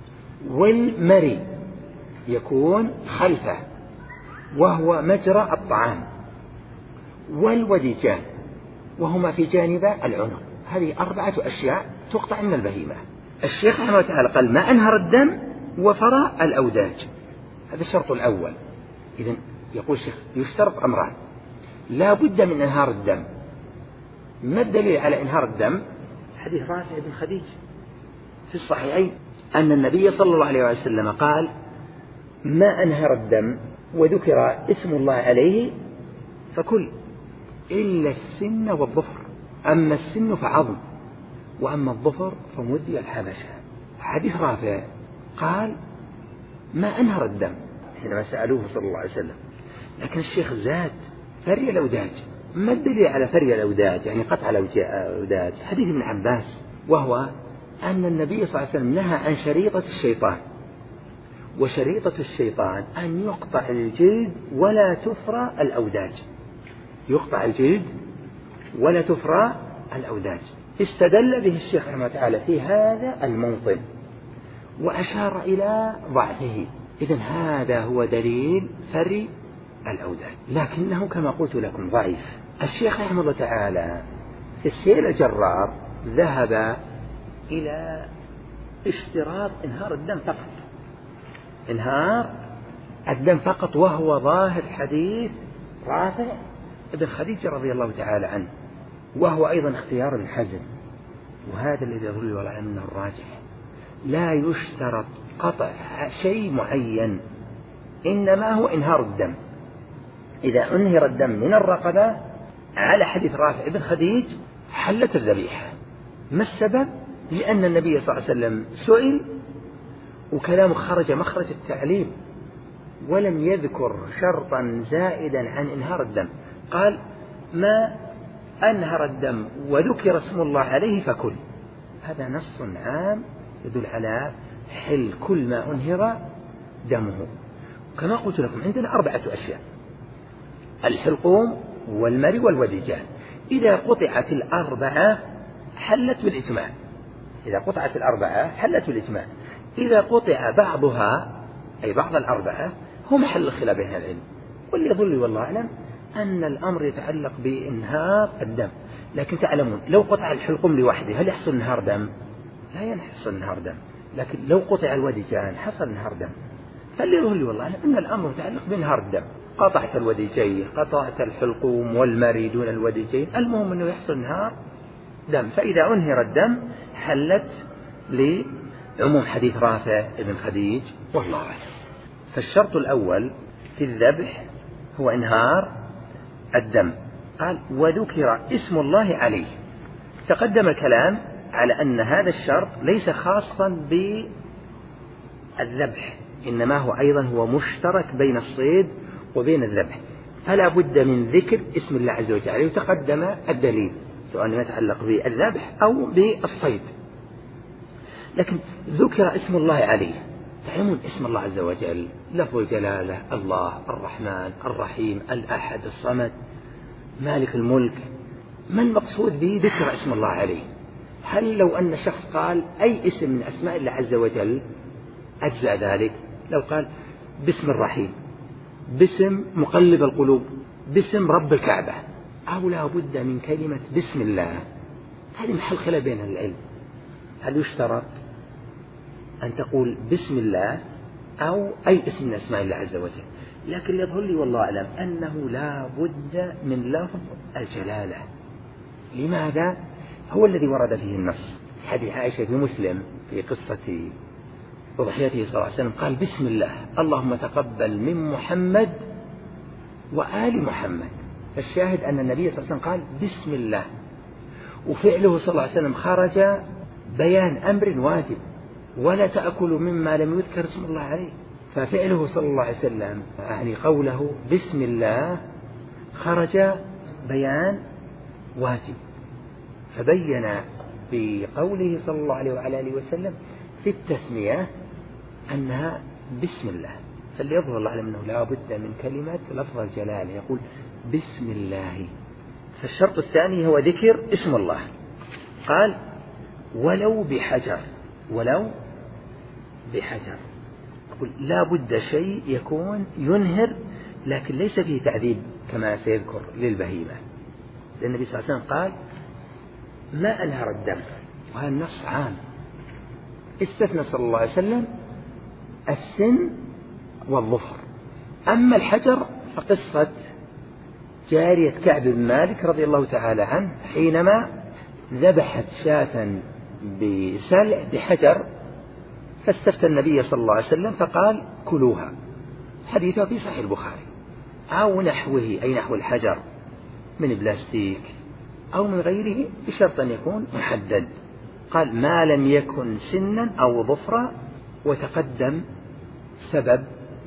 والمري يكون خلفه وهو مجرى الطعام، والودجان وهما في جانب العنق. هذه أربعة أشياء تقطع من البهيمة. الشيخ رحمه الله تعالى قال: ما أنهر الدم وفرى الأوداج، هذا الشرط الأول. إذن يقول الشيخ يشترط أمران: لا بد من إنهار الدم. ما الدليل على إنهار الدم؟ حديث رافع بن خديج في الصحيحين أن النبي صلى الله عليه وسلم قال: ما أنهر الدم وذكر اسم الله عليه فكل إلا السن والظفر، أما السن فعظم، وأما الظفر فمدي الحبشة. حديث رافع قال: ما أنهر الدم حينما سألوه صلى الله عليه وسلم، لكن الشيخ زاد: فري الأوداج. ما الدليل على فري الأوداج يعني قطع الأوداج؟ حديث ابن عباس، وهو أن النبي صلى الله عليه وسلم نهى عن شريطة الشيطان. وشريطة الشيطان أن يقطع الجلد ولا تفرى الأوداج، يقطع الجلد ولا تفرى الأوداج. استدل به الشيخ رحمه الله تعالى في هذا الموطن وأشار إلى ضعفه. إذن هذا هو دليل فري الأوداج، لكنه كما قلت لكم ضعيف. الشيخ رحمه الله تعالى في السيل الجرار ذهب إلى اشتراط إنهار الدم فقط، إنهار الدم فقط، وهو ظاهر حديث رافع ابن خديج رضي الله تعالى عنه، وهو أيضا اختيار ابن حزم، وهذا الذي يدل على أنه الراجح. لا يشترط قطع شيء معين، إنما هو إنهار الدم. إذا أنهر الدم من الرقبة على حديث رافع ابن خديج حلت الذبيحة. ما السبب؟ لأن النبي صلى الله عليه وسلم سئل وكلامه خرج مخرج التعليم، ولم يذكر شرطا زائدا عن إنهار الدم. قال: ما أنهر الدم وذكر اسم الله عليه فكل. هذا نص عام يدل على حل كل ما أنهر دمه. كما قلت لكم عندنا أربعة أشياء: الحلقوم والمري والوديجان. إذا قطعت الأربعة حلت بالإجماع، إذا قطعت الأربعة حلت بالإجماع. إذا قطع بعضها أي بعض الأربعة هو محل الخلاف بين العلم، واللي يظل والله أعلم أن الأمر يتعلق بإنهار الدم. لكن تعلمون لو قطع الحلقوم لوحده هل يحصل انهار دم؟ لا يحصل انهار دم. لكن لو قطع الوديجان حصل انهار دم. فاللي يظل والله أعلم أن الأمر يتعلق بإنهار الدم. قطعت الوديجين، قطعت الحلقوم والمري دون الوديجين، المهم أنه يحصل انهار دم. فإذا أنهر الدم حلت لعموم حديث رافع بن خديج والله أعلم. فالشرط الأول في الذبح هو إنهار الدم. قال وذكر اسم الله عليه. تقدم الكلام على أن هذا الشرط ليس خاصا بالذبح، إنما هو أيضا هو مشترك بين الصيد وبين الذبح، فلا بد من ذكر اسم الله عز وجل عليه. وتقدم الدليل سواء ما يتعلق بالذبح أو بالصيد. لكن ذكر اسم الله عليه. تعلمون اسم الله عز وجل لفظ جلاله الله الرحمن الرحيم الأحد الصمد مالك الملك. ما المقصود به ذكر اسم الله عليه؟ هل لو أن شخص قال أي اسم من أسماء الله عز وجل أجزأ ذلك؟ لو قال باسم الرحيم، باسم مقلب القلوب، باسم رب الكعبة، أو لا بد من كلمة بسم الله؟ هذه محل خلاف بين العلم. هل يشترط أن تقول بسم الله أو أي اسم من أسماء الله عز وجل؟ لكن يظهر لي والله أعلم أنه لا بد من لفظ الجلالة. لماذا؟ هو الذي ورد فيه النص. في حديث عائشة في مسلم في قصة أضحيته صلى الله عليه وسلم قال بسم الله اللهم تقبل من محمد وآل محمد. فالشاهد أن النبي صلى الله عليه وسلم قال بسم الله، وفعله صلى الله عليه وسلم خرج بيان أمر واجب، ولا تأكلوا مما لم يذكر اسم الله عليه. ففعله صلى الله عليه وسلم يعني قوله بسم الله خرج بيان واجب، فبين بقوله صلى الله عليه وعلى آله وسلم في التسمية أنها بسم الله. فاللي يظهر الله أعلم أنه لا بد من كلمة لفظ الجلالة، يقول بسم الله. فالشرط الثاني هو ذكر اسم الله. قال ولو بحجر، ولو بحجر. يقول لا بد شيء يكون ينهر لكن ليس فيه تعذيب كما سيذكر للبهيمة، لأن النبي صلى الله عليه وسلم قال ما أنهر الدم، وهذا النص عام. استثنى صلى الله عليه وسلم السن والظفر. أما الحجر فقصة جارية كعب بن مالك رضي الله تعالى عنه حينما ذبحت شاة بسلع بحجر، فاستفتى النبي صلى الله عليه وسلم فقال كلوها. حديثه في صحيح البخاري. أو نحوه أي نحو الحجر من بلاستيك أو من غيره بشرط أن يكون محدد. قال ما لم يكن سنا أو ظفرا، وتقدم سبب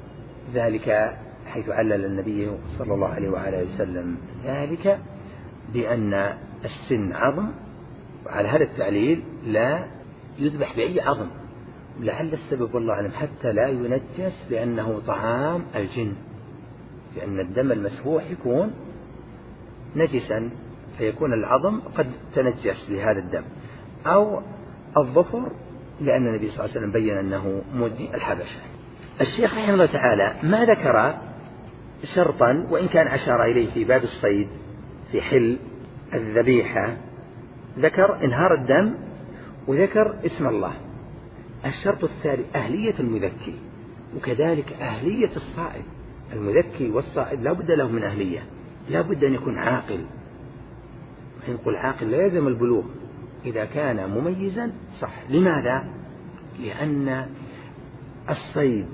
ذلك حيث علل النبي صلى الله عليه وعلى وسلم ذلك بأن السن عظم، وعلى هذا التعليل لا يذبح بأي عظم، لعل السبب والله أعلم حتى لا ينجس لأنه طعام الجن، لأن الدم المسفوح يكون نجسا فيكون العظم قد تنجس بهذا الدم، أو الظفر لأن النبي صلى الله عليه وسلم بين أنه مودي الحبشة. الشيخ رحمه الله تعالى ما ذكر شرطا وإن كان أشار إليه في باب الصيد في حل الذبيحة، ذكر إنهار الدم وذكر اسم الله. الشرط الثاني أهلية المذكي، وكذلك أهلية الصائد. المذكي والصائد لا بد له من أهلية، لا بد أن يكون عاقل. نقول عاقل لا يلزم البلوغ، إذا كان مميزا صح. لماذا؟ لأن الصيد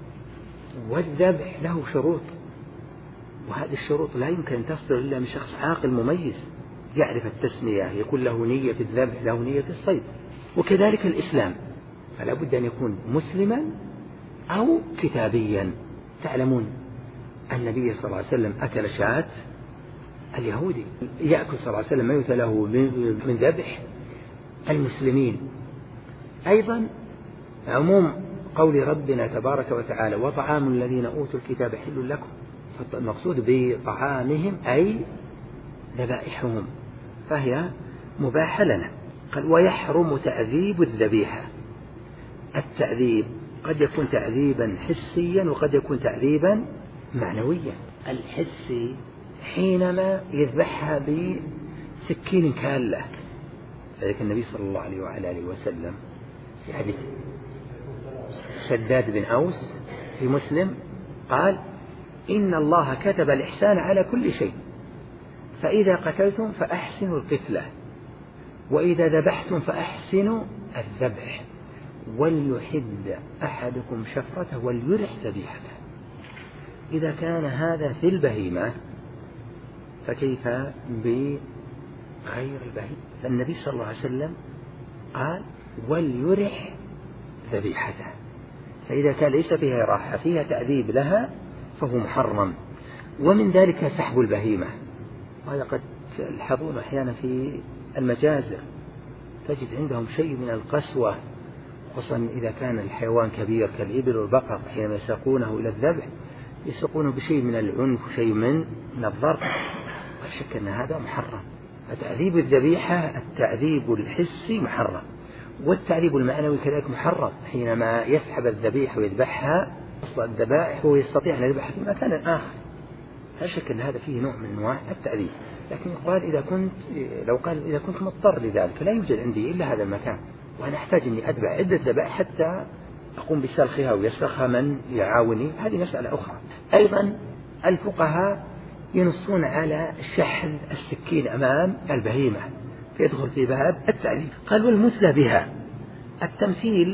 والذبح له شروط، وهذه الشروط لا يمكن أن تصدر إلا من شخص عاقل مميز يعرف التسمية، يكون له نية في الذبح له نية في الصيد. وكذلك الإسلام، فلا بد أن يكون مسلما أو كتابيا. تعلمون النبي صلى الله عليه وسلم أكل شاة اليهودي، يأكل صلى الله عليه وسلم ما يؤتى له من ذبح المسلمين. أيضا عموم قول ربنا تبارك وتعالى وطعام الذين أوتوا الكتاب حل لكم، فالمقصود بطعامهم أي ذبائحهم، فهي مباحة لنا. قال ويحرم تأذيب الذبيحة. التأذيب قد يكون تأذيبا حسيا وقد يكون تأذيبا معنويا. الحسي حينما يذبحها بسكين كالة، فذلك النبي صلى الله عليه وعلى آله وسلم في حديث شداد بن أوس في مسلم قال إن الله كتب الإحسان على كل شيء، فإذا قتلتم فأحسنوا القتلة، وإذا ذبحتم فأحسنوا الذبح، وليحد أحدكم شفرته وليرح ذبيحته. إذا كان هذا في البهيمة فكيف بغير البهيمة؟ فالنبي صلى الله عليه وسلم قال وليرح ذبيحته، فإذا كان ليس فيها راحة فيها تأديب لها فهو محرم. ومن ذلك سحب البهيمة، وهذا قد تلحظون أحيانا في المجازر تجد عندهم شيء من القسوة، خصوصا إذا كان الحيوان كبير كالإبل والبقر، حينما يساقونه إلى الذبح يساقونه بشيء من العنف وشيء من من الضرب، لا شك أن هذا محرم. فتأديب الذبيحة التأديب الحسي محرم، والتأديب المعنوي كذلك محرم، حينما يسحب الذبيحة ويذبحها أصل الذبائح هو يستطيع أن يذبحها في مكان آخر، لا شك أن هذا فيه نوع من أنواع التأديب. لكن يقال إذا كنت لو قال إذا كنت مضطر لذلك لا يوجد عندي إلا هذا المكان، وأنا أحتاج أني أذبح عدة ذبائح حتى أقوم بسلخها ويسلخها من يعاوني، هذه مسألة أخرى. أيضا الفقهاء ينصون على شحذ السكين أمام البهيمة فيدخل في باب التأديب. قال والمثلى بها، التمثيل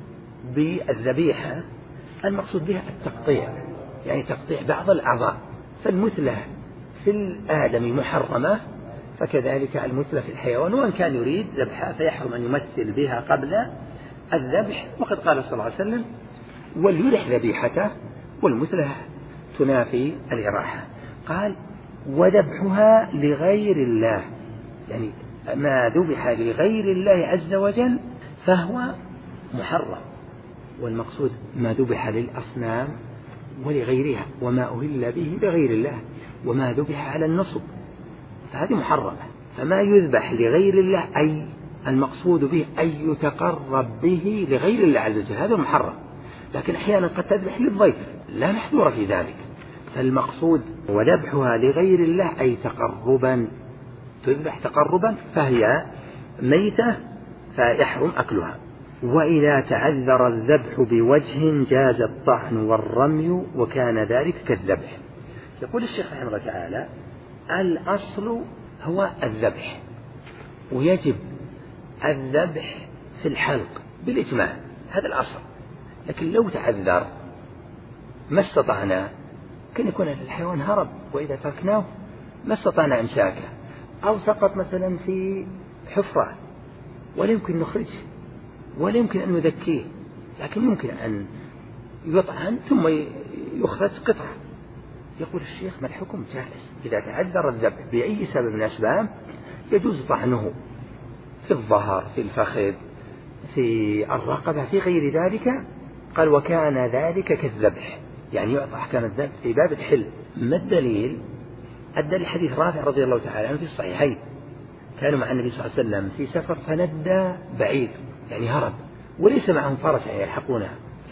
بالذبيحة المقصود بها التقطيع، يعني تقطيع بعض الأعضاء، فالمثلى في الآدم محرمة فكذلك المثلى في الحيوان، وأن كان يريد ذبحها فيحرم أن يمثل بها قبل الذبح، وقد قال صلى الله عليه وسلم وليرح ذبيحته، والمثلى تنافي الإراحة. قال وذبحها لغير الله، يعني ما ذبح لغير الله عز وجل فهو محرم، والمقصود ما ذبح للأصنام ولغيرها، وما أهل به لغير الله، وما ذبح على النصب فهذه محرمة. فما يذبح لغير الله أي المقصود به أن يتقرب به لغير الله عز وجل هذا محرم، لكن أحيانا قد تذبح للضيف لا محذور في ذلك، فالمقصود وذبحها لغير الله أي تقربا، تذبح تقربا فهي ميتة فيحرم أكلها. وإذا تعذر الذبح بوجه جاز الطعن والرمي وكان ذلك كالذبح. يقول الشيخ رحمه الله تعالى الأصل هو الذبح، ويجب الذبح في الحلق بالإجماع، هذا الأصل. لكن لو تعذر ما استطعنا، كان يكون الحيوان هرب وإذا تركناه ما استطعنا إمساكه، أو سقط مثلا في حفرة ولا يمكن نخرجه ولا يمكن أن نذكيه، لكن يمكن أن يطعن ثم يخرج قطعة. يقول الشيخ ما الحكم؟ جائز إذا تعذر الذبح بأي سبب من الأسباب يجوز طعنه في الظهر، في الفخذ، في الرقبة، في غير ذلك. قال وكان ذلك كالذبح، يعني يعطى أحكام الذبح في باب الحل. ما الدليل؟ الدليل حديث رافع رضي الله تعالى عنه في الصحيحين، كانوا مع النبي صلى الله عليه وسلم في سفر فندى بعيد يعني هرب وليس معهم فرس يعني يلحقونه،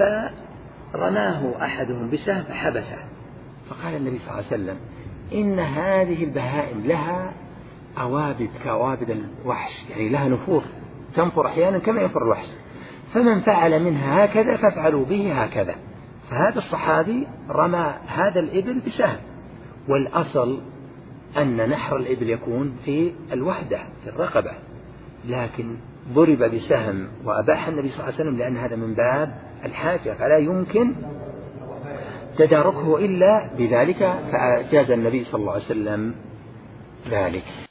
فرماه أحدهم بسهم فحبسه، فقال النبي صلى الله عليه وسلم إن هذه البهائم لها أوابد كأوابد الوحش، يعني لها نفور تنفر أحيانا كما ينفر الوحش، فمن فعل منها هكذا فافعلوا به هكذا. فهذا الصحابي رمى هذا الإبل بسهم، والأصل أن نحر الإبل يكون في الوحدة في الرقبة، لكن ضرب بسهم وأباح النبي صلى الله عليه وسلم لأن هذا من باب الحاجة فلا يمكن تداركه إلا بذلك، فأجاز النبي صلى الله عليه وسلم ذلك.